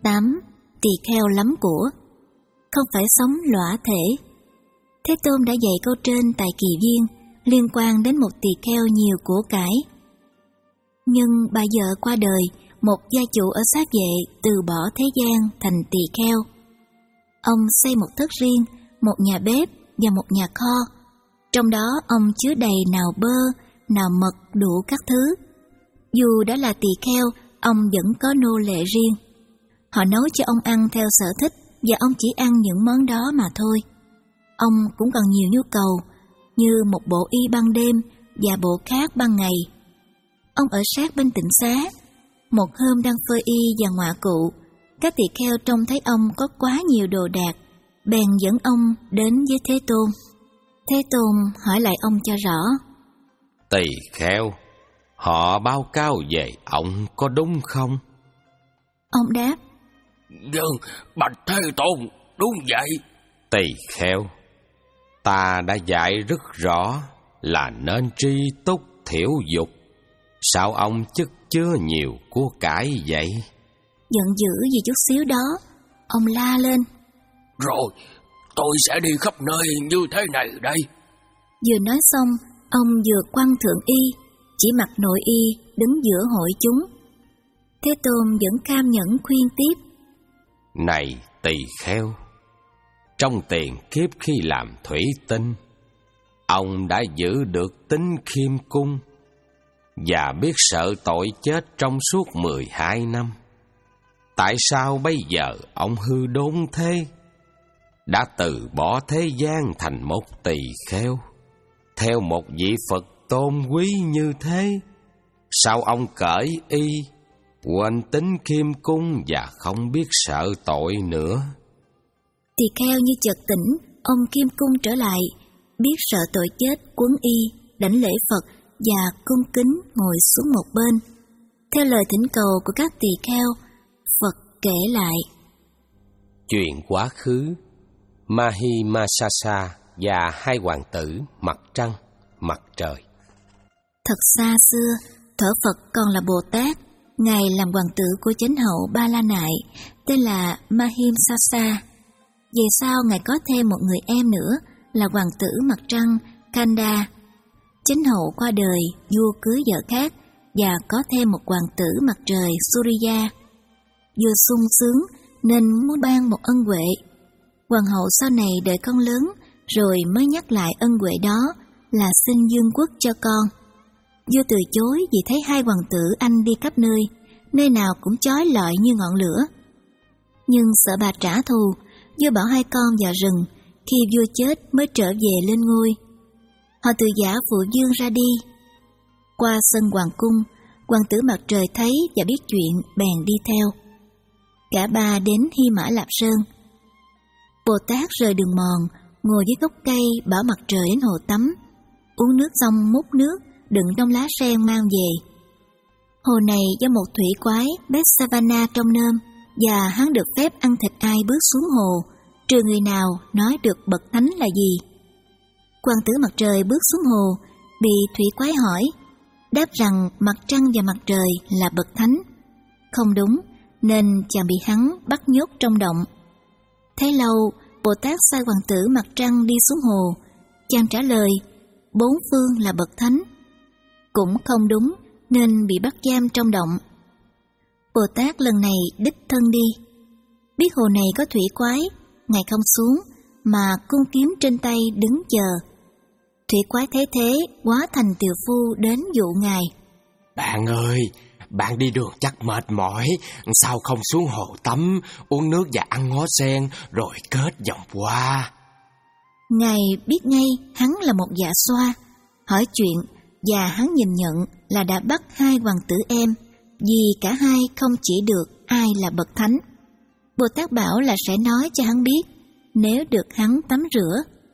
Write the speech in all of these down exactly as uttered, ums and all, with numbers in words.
tám. Tỳ kheo lắm của, không phải sống lõa thể. Thế Tôn đã dạy câu trên tại Kỳ Viên liên quan đến một tỳ kheo nhiều của cải. Nhưng bà vợ qua đời, một gia chủ ở Sát Vệ từ bỏ thế gian thành tỳ kheo. Ông xây một thất riêng, một nhà bếp và một nhà kho. Trong đó ông chứa đầy nào bơ, nào mật đủ các thứ. Dù đã là tỳ kheo, ông vẫn có nô lệ riêng. Họ nấu cho ông ăn theo sở thích và ông chỉ ăn những món đó mà thôi. Ông cũng còn nhiều nhu cầu, như một bộ y ban đêm và bộ khác ban ngày. Ông ở sát bên tịnh xá. Một hôm đang phơi y và ngoạ cụ, các tỳ kheo trông thấy ông có quá nhiều đồ đạc, bèn dẫn ông đến với Thế Tôn. Thế Tôn hỏi lại ông cho rõ. Tỳ kheo, họ báo cáo về ông có đúng không? Ông đáp. Vâng, bạch Thế Tôn, đúng vậy. Tỳ kheo, ta đã dạy rất rõ là nên tri túc thiểu dục. Sao ông chất chứa nhiều của cải vậy? Giận dữ vì chút xíu đó, ông la lên. Rồi, tôi sẽ đi khắp nơi như thế này đây. Vừa nói xong, ông vừa quăng thượng y, chỉ mặc nội y đứng giữa hội chúng. Thế Tôn vẫn cam nhẫn khuyên tiếp. Này tỳ kheo, trong tiền kiếp khi làm thủy tinh, ông đã giữ được tính khiêm cung và biết sợ tội chết trong suốt mười hai năm. Tại sao bây giờ ông hư đốn thế? Đã từ bỏ thế gian thành một tỳ kheo, theo một vị Phật tôn quý như thế. Sao ông cởi y, quên tính khiêm cung và không biết sợ tội nữa? Tỳ kheo như chợt tỉnh, ông khiêm cung trở lại, biết sợ tội chết quấn y, đảnh lễ Phật và cung kính ngồi xuống một bên. Theo lời thỉnh cầu của các tỳ kheo, Phật kể lại. Chuyện quá khứ, Mahimsasa và hai hoàng tử mặt trăng, mặt trời. Thật xa xưa, thuở Phật còn là Bồ Tát, Ngài làm hoàng tử của chánh hậu Ba La Nại, tên là Mahimsasa. Về sau Ngài có thêm một người em nữa là hoàng tử mặt trăng Kanda. Chánh hậu qua đời, vua cưới vợ khác và có thêm một hoàng tử mặt trời Surya. Vua sung sướng nên muốn ban một ân huệ. Hoàng hậu sau này đợi con lớn rồi mới nhắc lại ân huệ đó là xin dương quốc cho con. Vua từ chối vì thấy hai hoàng tử anh đi khắp nơi, nơi nào cũng chói lọi như ngọn lửa. Nhưng sợ bà trả thù, vua bảo hai con vào rừng, khi vua chết mới trở về lên ngôi. Họ từ giả phụ dương ra đi. Qua sân hoàng cung, hoàng tử mặt trời thấy và biết chuyện bèn đi theo. Cả ba đến Hy Mã Lạp Sơn. Bồ Tát rời đường mòn, ngồi dưới gốc cây bảo mặt trời đến hồ tắm, uống nước xong múc nước đựng trong lá sen mang về. Hồ này do một thủy quái Betsavana trong nôm, và hắn được phép ăn thịt ai bước xuống hồ, trừ người nào nói được bậc thánh là gì. Hoàng tử mặt trời bước xuống hồ, bị thủy quái hỏi, đáp rằng mặt trăng và mặt trời là bậc thánh. Không đúng, nên chàng bị hắn bắt nhốt trong động. Thấy lâu, Bồ Tát sai hoàng tử mặt trăng đi xuống hồ. Chàng trả lời, bốn phương là bậc thánh. Cũng không đúng, nên bị bắt giam trong động. Bồ Tát lần này đích thân đi. Biết hồ này có thủy quái, Ngài không xuống, mà cung kiếm trên tay đứng chờ. Thủy quái thấy thế, hóa thành tiều phu đến dụ Ngài. Bạn ơi, bạn đi đường chắc mệt mỏi, sao không xuống hồ tắm, uống nước và ăn ngó sen, rồi kết vòng qua? Ngài biết ngay hắn là một dạ xoa, hỏi chuyện, và hắn nhìn nhận là đã bắt hai hoàng tử em, vì cả hai không chỉ được ai là bậc thánh. Bồ Tát bảo là sẽ nói cho hắn biết, nếu được hắn tắm rửa.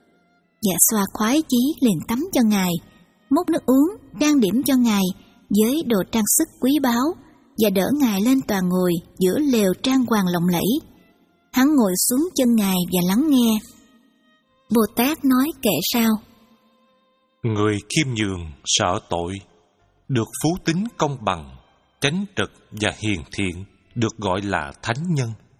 Dạ xoa khoái chí liền tắm cho Ngài, múc nước uống, trang điểm cho Ngài với đồ trang sức quý báu, và đỡ Ngài lên tòa ngồi giữa lều trang hoàng lộng lẫy. Hắn ngồi xuống chân Ngài và lắng nghe. Bồ Tát nói kệ sao: Người khiêm nhường, sợ tội, được phú tính công bằng, tránh trực và hiền thiện, được gọi là thánh nhân.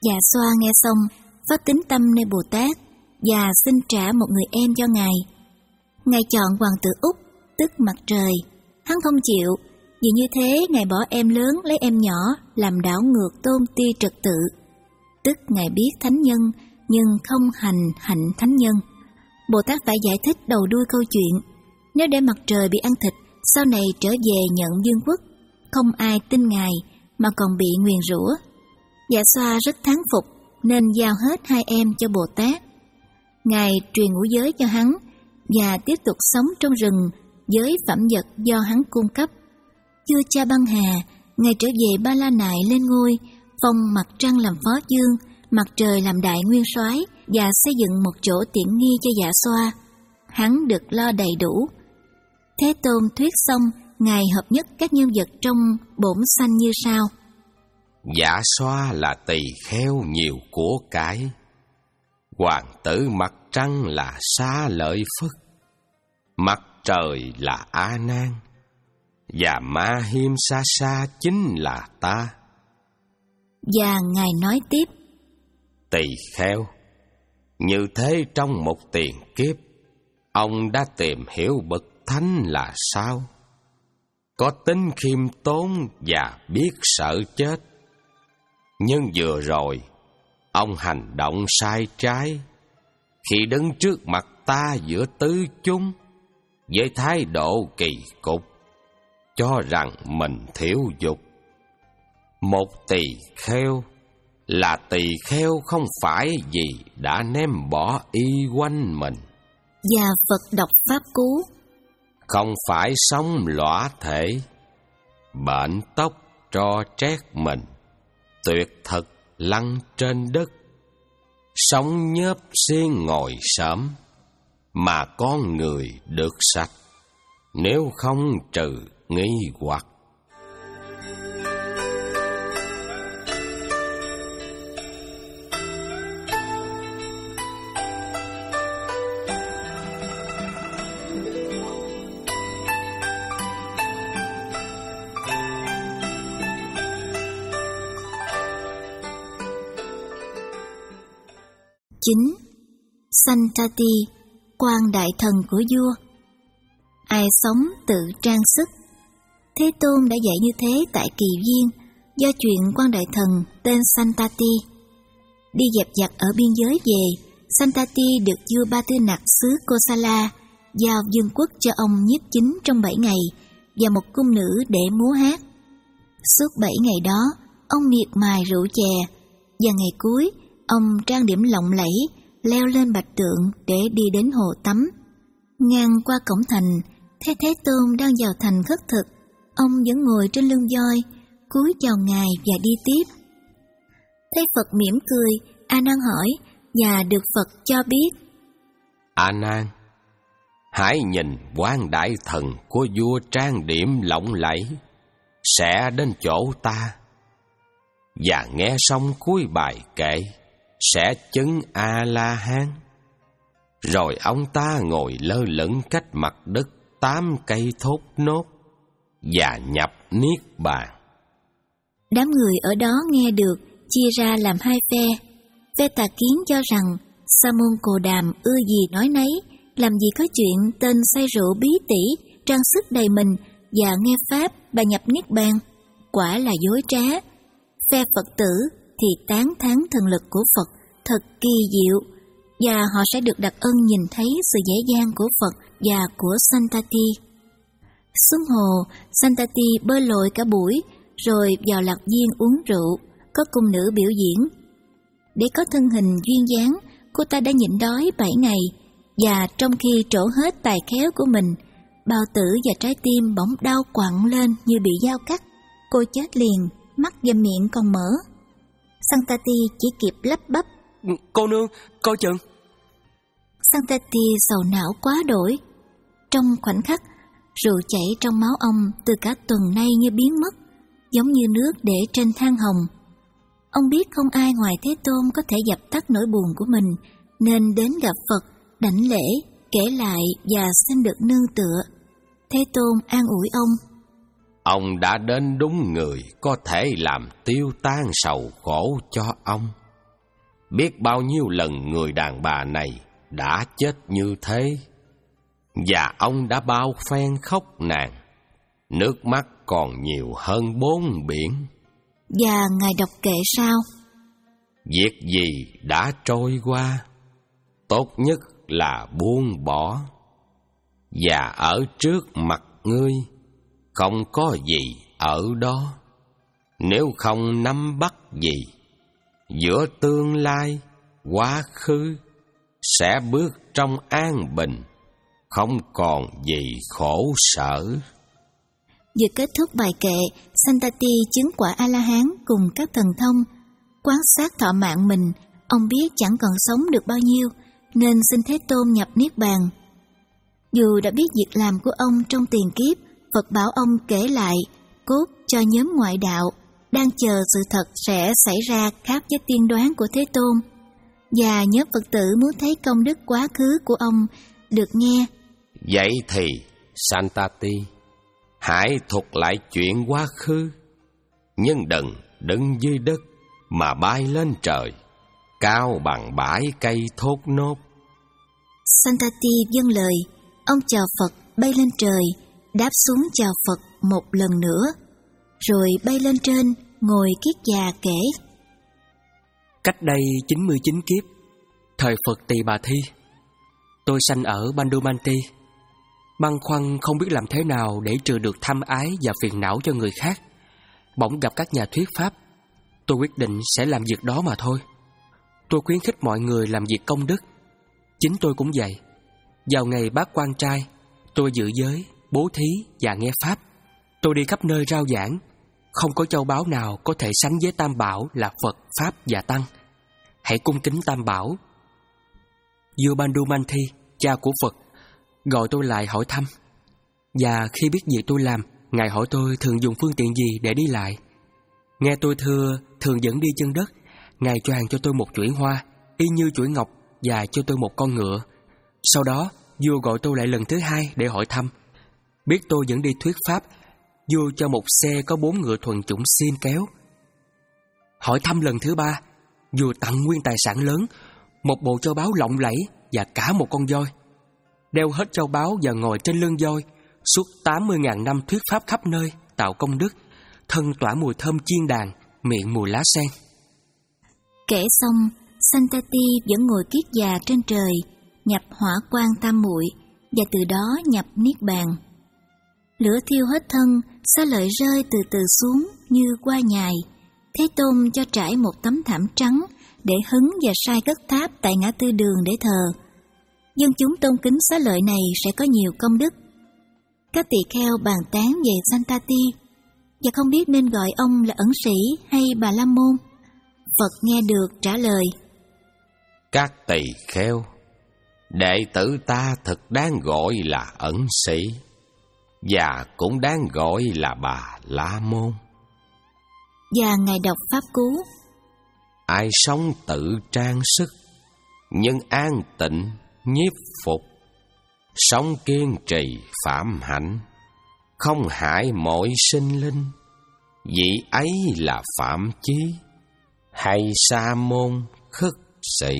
Dạ Xoa nghe xong, phát tín tâm nơi Bồ Tát và xin trả một người em cho Ngài. Ngài chọn hoàng tử Úc, tức Mặt Trời. Hắn không chịu, vì như thế Ngài bỏ em lớn lấy em nhỏ, làm đảo ngược tôn ti trật tự. Tức Ngài biết thánh nhân, nhưng không hành hạnh thánh nhân. Bồ Tát phải giải thích đầu đuôi câu chuyện. Nếu để Mặt Trời bị ăn thịt, sau này trở về nhận vương quốc, không ai tin Ngài mà còn bị nguyền rủa. Dạ Xoa rất thán phục nên giao hết hai em cho Bồ Tát. Ngài truyền ngũ giới cho hắn và tiếp tục sống trong rừng với phẩm vật do hắn cung cấp. Vua Cha Băng Hà, Ngài trở về Ba La Nại lên ngôi, phong Mặt Trăng làm phó vương, Mặt Trời làm đại nguyên soái và xây dựng một chỗ tiện nghi cho Dạ Xoa. Hắn được lo đầy đủ. Thế Tôn thuyết xong, Ngài hợp nhất các nhân vật trong bổn sanh như sau. Dạ Xoa là tỳ kheo nhiều của cải, hoàng tử Mặt Trăng là Xá Lợi Phất, Mặt Trời là A Nan, và Ma Hiêm Sa Sa chính là ta. Và Ngài nói tiếp: Tỳ kheo, như thế trong một tiền kiếp, ông đã tìm hiểu bậc thánh là sao? Có tính khiêm tốn và biết sợ chết. Nhưng vừa rồi, ông hành động sai trái khi đứng trước mặt ta giữa tứ chúng với thái độ kỳ cục, cho rằng mình thiếu dục. Một tỳ kheo là tỳ kheo không phải vì đã ném bỏ y quanh mình, và Phật đọc pháp cú, không phải sống lõa thể, bệnh tóc tro trét mình, tuyệt thực lăn trên đất, sống nhớp xiên ngồi sớm, mà con người được sạch, nếu không trừ nghi hoặc. Chín. Santati, quan đại thần của vua. Ai sống tự trang sức. Thế Tôn đã dạy như thế tại Kỳ Viên, do chuyện quan đại thần tên Santati. Đi dẹp giặc ở biên giới về, Santati được vua Ba Tư Nặc xứ Kosala giao vương quốc cho ông nhiếp chính trong bảy ngày và một cung nữ để múa hát. Suốt bảy ngày đó, ông miệt mài rượu chè, và ngày cuối, ông trang điểm lộng lẫy, leo lên bạch tượng để đi đến hồ tắm. Ngang qua cổng thành, thấy Thế Tôn đang vào thành khất thực. Ông vẫn ngồi trên lưng voi, cúi chào Ngài và đi tiếp. Thấy Phật mỉm cười, A Nan hỏi và được Phật cho biết: A Nan, hãy nhìn quan đại thần của vua trang điểm lộng lẫy, sẽ đến chỗ ta, và nghe xong cuối bài kệ sẽ chứng A La Hán. Rồi ông ta ngồi lơ lửng cách mặt đất tám cây thốt nốt và nhập niết bàn. Đám người ở đó nghe được chia ra làm hai phe. Phe tà kiến cho rằng Sa môn Cồ Đàm ưa gì nói nấy, làm gì có chuyện tên say rượu bí tỉ, trang sức đầy mình và nghe pháp bà nhập niết bàn, quả là dối trá. Phe Phật tử thì tán thán thần lực của Phật thật kỳ diệu, và họ sẽ được đặc ân nhìn thấy sự dễ dàng của Phật và của Santati. Xuống hồ, Santati bơi lội cả buổi, rồi vào lạc viên uống rượu, có cung nữ biểu diễn. Để có thân hình duyên dáng, cô ta đã nhịn đói bảy ngày, và trong khi trổ hết tài khéo của mình, bao tử và trái tim bỗng đau quặn lên như bị dao cắt. Cô chết liền, mắt và miệng còn mở. Santati chỉ kịp lắp bắp: Cô nương, coi chừng. Santati sầu não quá đổi. Trong khoảnh khắc, rượu chảy trong máu ông từ cả tuần nay như biến mất, giống như nước để trên than hồng. Ông biết không ai ngoài Thế Tôn có thể dập tắt nỗi buồn của mình, nên đến gặp Phật, đảnh lễ, kể lại và xin được nương tựa. Thế Tôn an ủi ông: Ông đã đến đúng người có thể làm tiêu tan sầu khổ cho ông. biết bao nhiêu lần người đàn bà này đã chết như thế, và ông đã bao phen khóc nàng, nước mắt còn nhiều hơn bốn biển. Và Ngài đọc kệ sao? Việc gì đã trôi qua, tốt nhất là buông bỏ, và ở trước mặt ngươi không có gì ở đó. Nếu không nắm bắt gì, giữa tương lai, quá khứ sẽ bước trong an bình, không còn gì khổ sở. Vừa kết thúc bài kệ, Santati chứng quả A-la-hán cùng các thần thông. Quán sát thọ mạng mình, ông biết chẳng còn sống được bao nhiêu, nên xin Thế Tôn nhập Niết Bàn. Dù đã biết việc làm của ông trong tiền kiếp, Phật bảo ông kể lại cốt cho nhóm ngoại đạo đang chờ sự thật sẽ xảy ra khác với tiên đoán của Thế Tôn. Và nhóm Phật tử muốn thấy công đức quá khứ của ông được nghe. Vậy thì Santati, hãy thuật lại chuyện quá khứ, nhưng đừng đứng dưới đất mà bay lên trời, cao bằng bãi cây thốt nốt. Santati vâng lời, ông chào Phật bay lên trời, đáp xuống chào Phật một lần nữa, rồi bay lên trên, ngồi kiết già kể. Cách đây chín mươi chín kiếp, thời Phật Tỳ Bà Thi, tôi sanh ở Bandumanti, băn khoăn không biết làm thế nào để trừ được tham ái và phiền não cho người khác. Bỗng gặp các nhà thuyết pháp, tôi quyết định sẽ làm việc đó mà thôi. Tôi khuyến khích mọi người làm việc công đức. Chính tôi cũng vậy. Vào ngày bát quan trai, tôi giữ giới, bố thí và nghe pháp. Tôi đi khắp nơi rao giảng. Không có châu báu nào có thể sánh với Tam Bảo là Phật, Pháp và Tăng. Hãy cung kính Tam Bảo. Vua Bandumanti, cha của Phật, gọi tôi lại hỏi thăm. Và khi biết việc tôi làm, Ngài hỏi tôi thường dùng phương tiện gì để đi lại. Nghe tôi thưa thường dẫn đi chân đất, Ngài choàng cho tôi một chuỗi hoa, y như chuỗi ngọc, và cho tôi một con ngựa. Sau đó, vua gọi tôi lại lần thứ hai để hỏi thăm. Biết tôi vẫn đi thuyết pháp, vua cho một xe có bốn ngựa thuần chủng xiêm kéo. Hỏi thăm lần thứ ba, vua tặng nguyên tài sản lớn, một bộ châu báu lộng lẫy và cả một con voi. Đeo hết châu báu và ngồi trên lưng voi, suốt tám mươi nghìn năm thuyết pháp khắp nơi, tạo công đức, thân tỏa mùi thơm chiên đàn, miệng mùi lá sen. Kể xong, Santati vẫn ngồi kiết già trên trời, nhập hỏa quang tam muội và từ đó nhập Niết Bàn. Lửa thiêu hết thân, xá lợi rơi từ từ xuống như qua nhài. Thế Tôn cho trải một tấm thảm trắng để hứng và sai cất tháp tại ngã tư đường để thờ. Dân chúng tôn kính xá lợi này sẽ có nhiều công đức. Các tỳ kheo bàn tán về Santati và không biết nên gọi ông là ẩn sĩ hay Bà La Môn. Phật nghe được trả lời: Các tỳ kheo, đệ tử ta thật đáng gọi là ẩn sĩ, và cũng đáng gọi là Bà La Môn. Và Ngài đọc pháp cú: Ai sống tự trang sức, nhưng an tịnh nhiếp phục, sống kiên trì phạm hạnh, không hại mọi sinh linh, vị ấy là phạm chí, hay sa môn khất sĩ.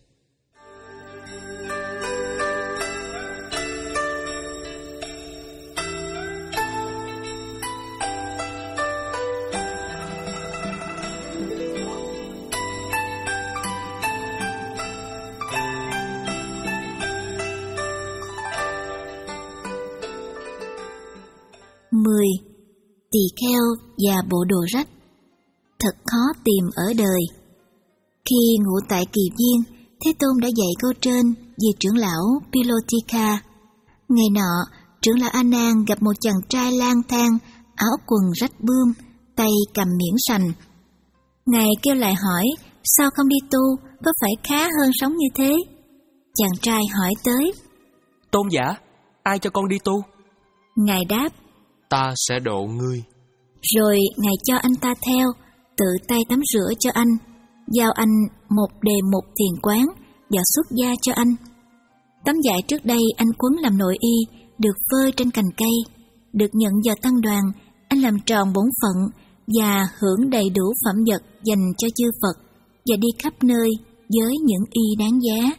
mười. Tỳ kheo và bộ đồ rách. Thật khó tìm ở đời. Khi ngụ tại Kỳ Viên, Thế Tôn đã dạy câu trên về trưởng lão Pilotika. Ngày nọ, trưởng lão A Nan gặp một chàng trai lang thang, áo quần rách bươm, tay cầm miễn sành. Ngài kêu lại hỏi, sao không đi tu, có phải khá hơn sống như thế? Chàng trai hỏi tới, Tôn giả, ai cho con đi tu? Ngài đáp, Ta sẽ độ ngươi. Rồi Ngài cho anh ta theo, tự tay tắm rửa cho anh, giao anh một đề mục thiền quán và xuất gia cho anh. Tấm vải trước đây anh quấn làm nội y, được phơi trên cành cây, được nhận vào tăng đoàn, anh làm tròn bổn phận và hưởng đầy đủ phẩm vật dành cho chư Phật, và đi khắp nơi, với những y đáng giá.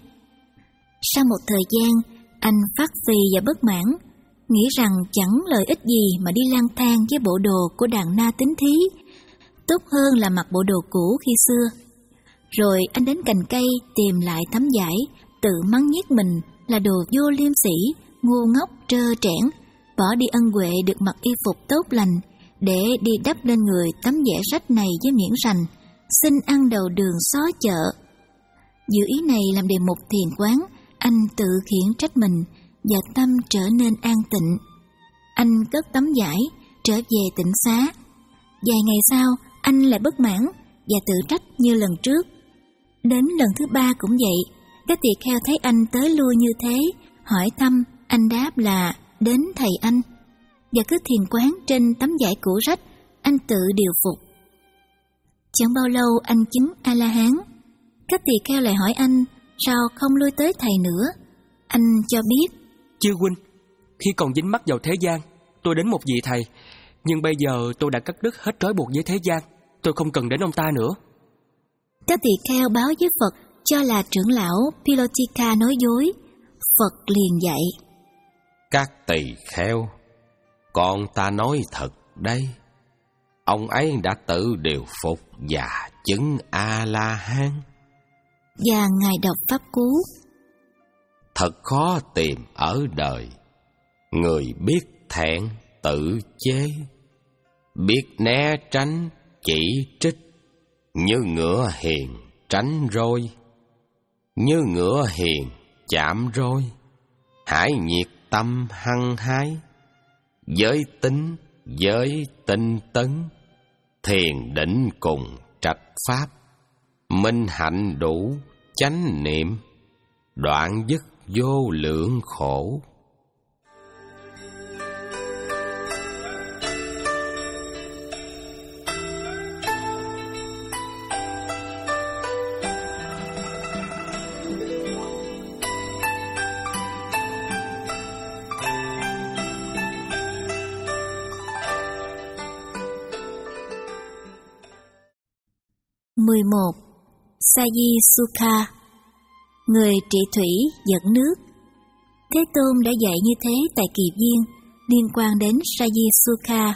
Sau một thời gian, anh phát phì và bất mãn, nghĩ rằng chẳng lợi ích gì mà đi lang thang với bộ đồ của đàn na tính thí, tốt hơn là mặc bộ đồ cũ khi xưa. Rồi anh đến cành cây tìm lại tấm vải, tự mắng nhiếc mình là đồ vô liêm sỉ, ngu ngốc trơ trẽn, bỏ đi ân huệ được mặc y phục tốt lành, để đi đắp lên người tấm vải rách này với miễn rành, xin ăn đầu đường xó chợ. Dự ý này làm đề mục thiền quán, anh tự khiển trách mình và tâm trở nên an tịnh. Anh cất tấm vải, trở về tịnh xá. Vài ngày sau, anh lại bất mãn và tự trách như lần trước. Đến lần thứ ba cũng vậy, các tỳ kheo thấy anh tới lui như thế, hỏi thăm, anh đáp là đến thầy anh. Và cứ thiền quán trên tấm vải cũ rách, anh tự điều phục. Chẳng bao lâu anh chứng A-la-hán. Các tỳ kheo lại hỏi anh, sao không lui tới thầy nữa? Anh cho biết, Chư huynh, khi còn dính mắc vào thế gian, tôi đến một vị thầy, nhưng bây giờ tôi đã cắt đứt hết trói buộc với thế gian, tôi không cần đến ông ta nữa. Các tỳ kheo báo với Phật cho là trưởng lão Pilotika nói dối. Phật liền dạy, các tỳ kheo, con ta nói thật đây. Ông ấy đã tự điều phục và chứng A-la-hán. Và Ngài đọc pháp cú. Thật khó tìm ở đời, người biết thẹn tự chế, biết né tránh chỉ trích, như ngựa hiền tránh roi, như ngựa hiền chạm roi, hãy nhiệt tâm hăng hái, giới tính giới tinh tấn, thiền định cùng trạch pháp, minh hạnh đủ chánh niệm, đoạn dứt vô lượng khổ. mười một. Saji Sukha, người trị thủy dẫn nước. Thế Tôn đã dạy như thế tại Kỳ Viên liên quan đến Saji Sukha.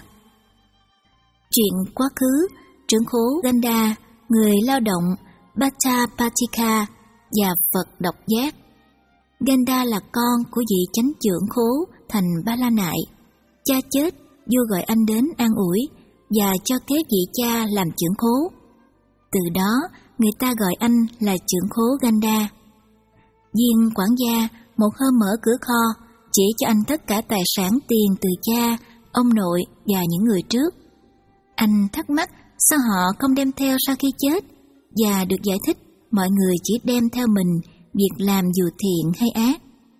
Chuyện quá khứ, trưởng khố Ganda, người lao động Bhattapatika và Phật độc giác. Ganda là con của vị chánh trưởng khố thành Ba La Nại. Cha chết, vua gọi anh đến an ủi và cho kế vị cha làm trưởng khố. Từ đó, người ta gọi anh là trưởng khố Ganda. Viên quản gia một hôm mở cửa kho, chỉ cho anh tất cả tài sản tiền từ cha, ông nội và những người trước. Anh thắc mắc sao họ không đem theo sau khi chết, và được giải thích mọi người chỉ đem theo mình việc làm dù thiện hay ác.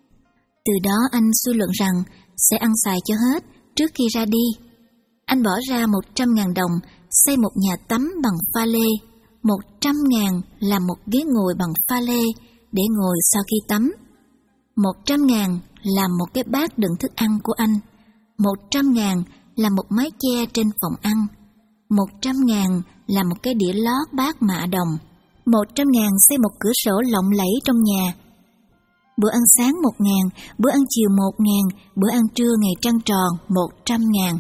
Từ đó anh suy luận rằng sẽ ăn xài cho hết trước khi ra đi. Anh bỏ ra một trăm ngàn đồng xây một nhà tắm bằng pha lê, một trăm ngàn làm một ghế ngồi bằng pha lê để ngồi sau khi tắm, một trăm ngàn làm một cái bát đựng thức ăn của anh, một trăm ngàn làm một mái che trên phòng ăn, một trăm ngàn làm một cái đĩa lót bát mạ đồng, một trăm ngàn xây một cửa sổ lộng lẫy trong nhà. Bữa ăn sáng một ngàn, bữa ăn chiều một ngàn, bữa ăn trưa ngày trăng tròn một trăm ngàn.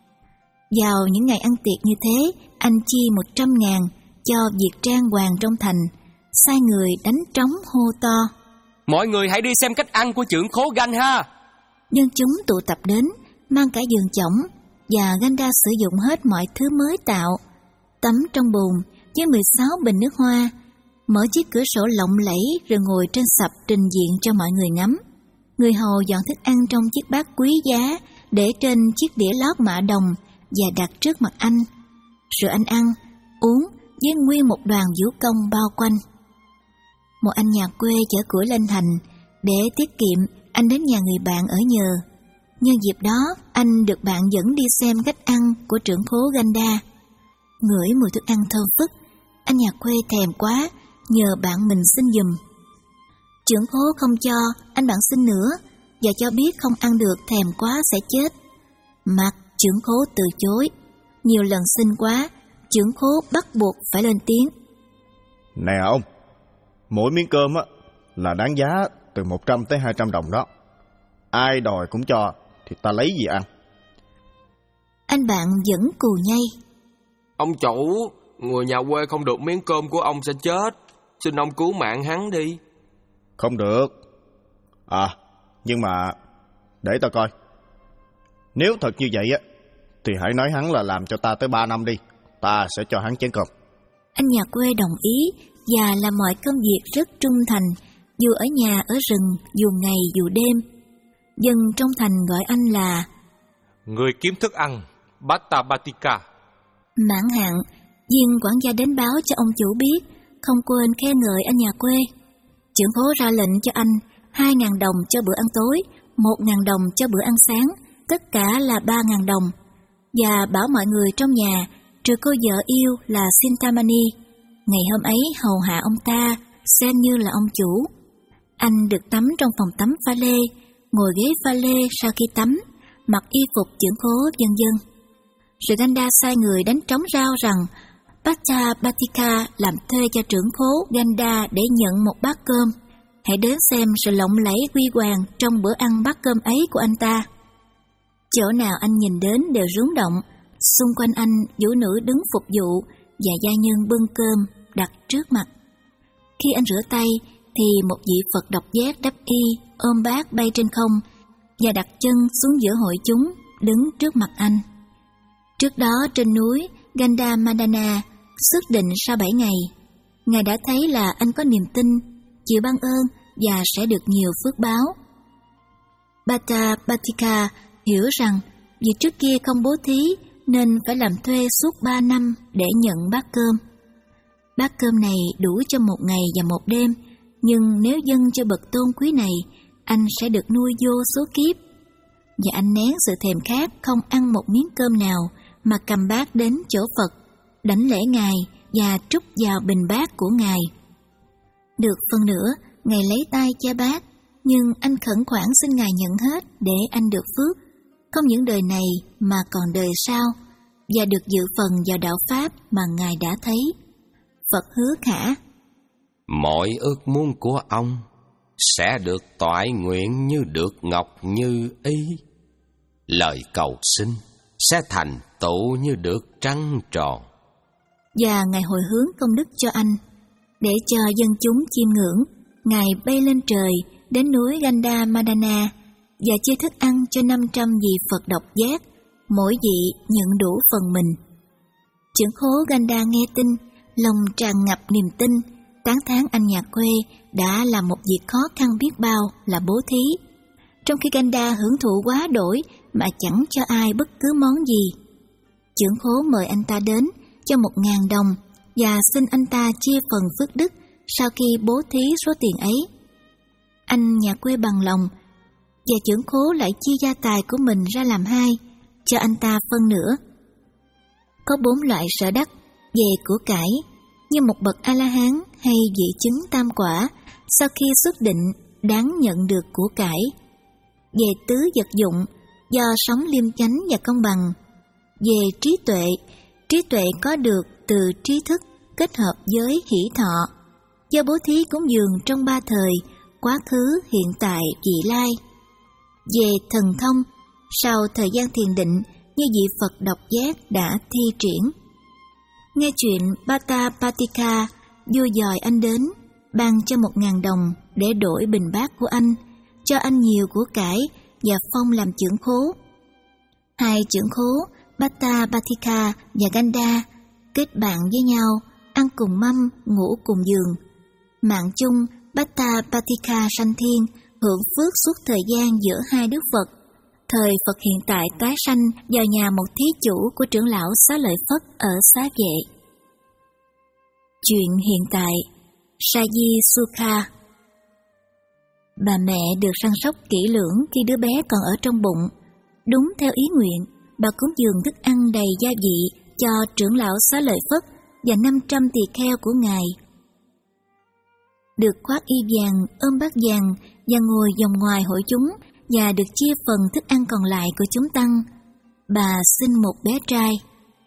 Vào những ngày ăn tiệc như thế, anh chi một trăm ngàn cho việc trang hoàng trong thành, sai người đánh trống hô to: Mọi người hãy đi xem cách ăn của trưởng khố Ganda. Dân chúng tụ tập đến, mang cả giường chõng, và Ganda sử dụng hết mọi thứ mới tạo. Tắm trong bùn với mười sáu bình nước hoa, mở chiếc cửa sổ lộng lẫy rồi ngồi trên sập trình diện cho mọi người ngắm. Người hầu dọn thức ăn trong chiếc bát quý giá để trên chiếc đĩa lót mạ đồng và đặt trước mặt anh. Rồi anh ăn, uống với nguyên một đoàn vũ công bao quanh. Một anh nhà quê chở củi lên thành, để tiết kiệm anh đến nhà người bạn ở nhờ. Nhân dịp đó, anh được bạn dẫn đi xem cách ăn của trưởng khố Ganda. Ngửi mùi thức ăn thơm phức, anh nhà quê thèm quá, nhờ bạn mình xin giùm. Trưởng khố không cho, anh bạn xin nữa, và cho biết không ăn được thèm quá sẽ chết. Mặc trưởng khố từ chối, nhiều lần xin quá, trưởng khố bắt buộc phải lên tiếng: Nè ông, Mỗi miếng cơm á là đáng giá từ một trăm tới hai trăm đồng đó. Ai đòi cũng cho thì ta lấy gì ăn. Anh bạn vẫn cù nhây. Ông chủ, người nhà quê không được miếng cơm của ông sẽ chết. Xin ông cứu mạng hắn đi. Không được. À, nhưng mà để ta coi. Nếu thật như vậy á thì hãy nói hắn là làm cho ta tới ba năm đi. Ta sẽ cho hắn chén cơm. Anh nhà quê đồng ý và làm mọi công việc rất trung thành, dù ở nhà ở rừng, dù ngày dù đêm. Dân trong thành gọi anh là người kiếm thức ăn Bata Batika. mãn hạn. Viên quản gia đến báo cho ông chủ biết, không quên khen ngợi anh nhà quê. Trưởng phố ra lệnh cho anh hai ngàn đồng cho bữa ăn tối, một ngàn đồng cho bữa ăn sáng, tất cả là ba ngàn đồng, và bảo mọi người trong nhà, trừ cô vợ yêu là Sintamani, ngày hôm ấy hầu hạ ông ta, xem như là ông chủ. Anh được tắm trong phòng tắm pha lê, ngồi ghế pha lê sau khi tắm, mặc y phục trưởng phố vân vân. Rồi Ganda sai người đánh trống rao rằng Bata Batika làm thuê cho trưởng phố Ganda để nhận một bát cơm. Hãy đến xem sự lộng lẫy huy hoàng trong bữa ăn bát cơm ấy của anh ta. Chỗ nào anh nhìn đến đều rúng động. Xung quanh anh, vũ nữ đứng phục vụ và gia nhân bưng cơm đặt trước mặt. Khi anh rửa tay thì một vị Phật độc giác đắp y ôm bát bay trên không và đặt chân xuống giữa hội chúng đứng trước mặt anh. Trước đó trên núi Gandhamadana, xác định sau bảy ngày, Ngài đã thấy là anh có niềm tin, chịu ban ơn và sẽ được nhiều phước báo. Bata Batika hiểu rằng vì trước kia không bố thí nên phải làm thuê suốt ba năm để nhận bát cơm. Bát cơm này đủ cho một ngày và một đêm, nhưng nếu dâng cho bậc tôn quý này, anh sẽ được nuôi vô số kiếp. Và anh nén sự thèm khát không ăn một miếng cơm nào mà cầm bát đến chỗ Phật, đảnh lễ Ngài và trút vào bình bát của Ngài. Được phần nữa, Ngài lấy tay che bát, nhưng anh khẩn khoản xin Ngài nhận hết để anh được phước, không những đời này mà còn đời sau, và được dự phần vào đạo Pháp mà Ngài đã thấy. Phật hứa khả: mọi ước muốn của ông sẽ được toại nguyện như được ngọc như ý. Lời cầu xin sẽ thành tựu như được trăng tròn. Và Ngài hồi hướng công đức cho anh, để cho dân chúng chiêm ngưỡng. Ngài bay lên trời đến núi Gandhamadana và chia thức ăn cho năm trăm vị Phật độc giác, mỗi vị nhận đủ phần mình. Trưởng khố Ganda nghe tin, lòng tràn ngập niềm tin, tán thán anh nhà quê đã làm một việc khó khăn biết bao là bố thí, trong khi Ganda hưởng thụ quá đổi mà chẳng cho ai bất cứ món gì. Trưởng khố mời anh ta đến cho một ngàn đồng và xin anh ta chia phần phước đức sau khi bố thí số tiền ấy. Anh nhà quê bằng lòng, và trưởng khố lại chia gia tài của mình ra làm hai, cho anh ta phân nửa. Có bốn loại sở đắc về của cải, như một bậc A-la-hán hay vị chứng tam quả sau khi xuất định đáng nhận được của cải. Về tứ vật dụng, do sống liêm chánh và công bằng. Về trí tuệ, trí tuệ có được từ trí thức kết hợp với hỷ thọ, do bố thí cúng dường trong ba thời, quá khứ, hiện tại, vị lai. Về thần thông, sau thời gian thiền định như vị Phật độc giác đã thi triển. Nghe chuyện Bata Batika, vua dòi anh đến, ban cho một ngàn đồng để đổi bình bát của anh, cho anh nhiều của cải và phong làm trưởng khố. Hai trưởng khố Bata Batika và Ganda kết bạn với nhau, ăn cùng mâm, ngủ cùng giường. Mạng chung, Bata Batika sanh thiên, hưởng phước suốt thời gian giữa hai đức Phật. Thời Phật hiện tại tái sanh vào nhà một thí chủ của trưởng lão Xá Lợi Phất ở Xá Vệ. Chuyện hiện tại, Saji Sukha. Bà mẹ được săn sóc kỹ lưỡng khi đứa bé còn ở trong bụng. Đúng theo ý nguyện, bà cúng dường thức ăn đầy gia vị cho trưởng lão Xá Lợi Phất và năm trăm tỳ kheo của Ngài. Được khoác y vàng, ôm bát vàng và ngồi vòng ngoài hội chúng và được chia phần thức ăn còn lại của chúng tăng, bà sinh một bé trai.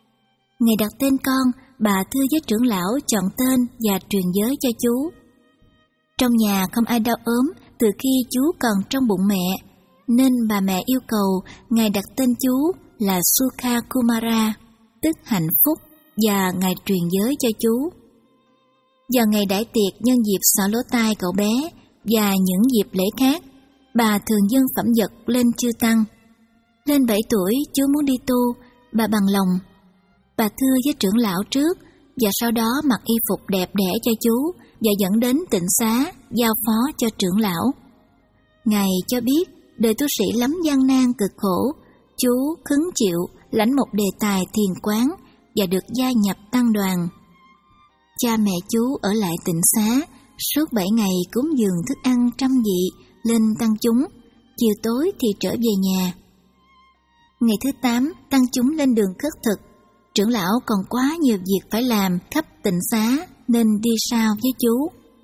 Ngày đặt tên con, bà thưa với trưởng lão chọn tên và truyền giới cho chú. Trong nhà không ai đau ốm từ khi chú còn trong bụng mẹ, nên bà mẹ yêu cầu ngài đặt tên chú là Sukha Kumara, tức hạnh phúc, và ngài truyền giới cho chú. Vào ngày đãi tiệc nhân dịp xỏ lỗ tai cậu bé và những dịp lễ khác, bà thường dâng phẩm vật lên chư tăng. Lên bảy tuổi, chú muốn đi tu, bà bằng lòng. Bà thưa với trưởng lão trước, và sau đó mặc y phục đẹp đẽ cho chú và dẫn đến tịnh xá, giao phó cho trưởng lão. Ngài cho biết, đời tu sĩ lắm gian nan cực khổ, chú khứng chịu lãnh một đề tài thiền quán và được gia nhập tăng đoàn. Cha mẹ chú ở lại tịnh xá, suốt bảy ngày cúng dường thức ăn trăm vị lên tăng chúng, chiều tối thì trở về nhà. Ngày thứ tám, tăng chúng lên đường khất thực. Trưởng lão còn quá nhiều việc phải làm khắp tịnh xá nên đi sau với chú.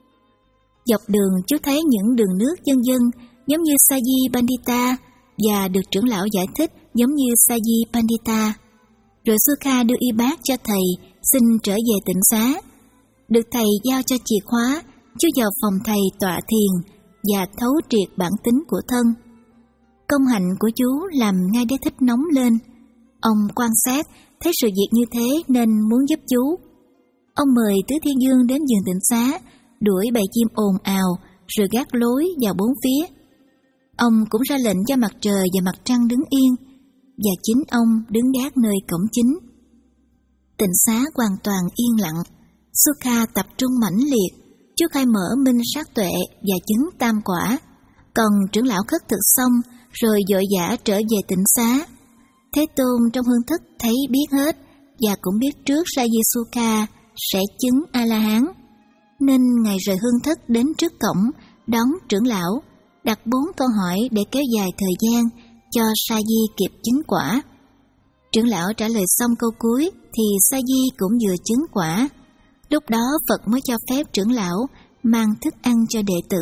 Dọc đường chú thấy những đường nước dân dân giống như Saji Pandita và được trưởng lão giải thích giống như Saji Pandita. Rồi Sukha đưa y bát cho thầy xin trở về tịnh xá. Được thầy giao cho chìa khóa, chú vào phòng thầy tọa thiền và thấu triệt bản tính của thân. Công hạnh của chú làm Ngài Đế Thích nóng lên. Ông quan sát thấy sự việc như thế nên muốn giúp chú. Ông mời Tứ Thiên Dương đến vườn tịnh xá, đuổi bầy chim ồn ào rồi gác lối vào bốn phía. Ông cũng ra lệnh cho mặt trời và mặt trăng đứng yên, và chính ông đứng gác nơi cổng chính. Tịnh xá hoàn toàn yên lặng. Sukha tập trung mãnh liệt, chú khai mở minh sát tuệ và chứng tam quả. Còn trưởng lão khất thực xong rồi vội vã trở về tịnh xá. Thế Tôn trong hương thức thấy biết hết và cũng biết trước Saji Sukha sẽ chứng A-la-hán, nên ngài rời hương thức đến trước cổng đón trưởng lão, đặt bốn câu hỏi để kéo dài thời gian cho Saji kịp chứng quả. Trưởng lão trả lời xong câu cuối thì Saji cũng vừa chứng quả. Lúc đó Phật mới cho phép trưởng lão mang thức ăn cho đệ tử,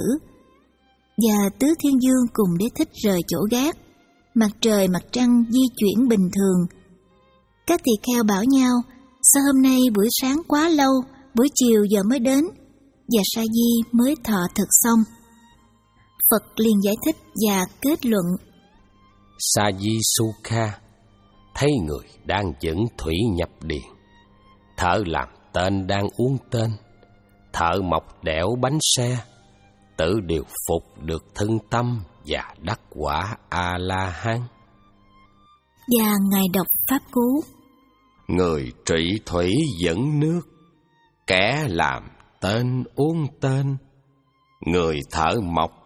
và Tứ Thiên Dương cùng Đế Thích rời chỗ gác. Mặt trời mặt trăng di chuyển bình thường. Các tỳ kheo bảo nhau, sao hôm nay buổi sáng quá lâu, buổi chiều giờ mới đến, và Saji mới thọ thực xong. Phật liền giải thích và kết luận. Saji Sukha thấy người đang dẫn thủy nhập điền, thợ làm tên đang uống tên, thợ mộc đẽo bánh xe, tự điều phục được thân tâm và đắc quả A-la-hán. Và ngài đọc pháp cú. Người trị thủy dẫn nước, kẻ làm tên uống tên, người thợ mộc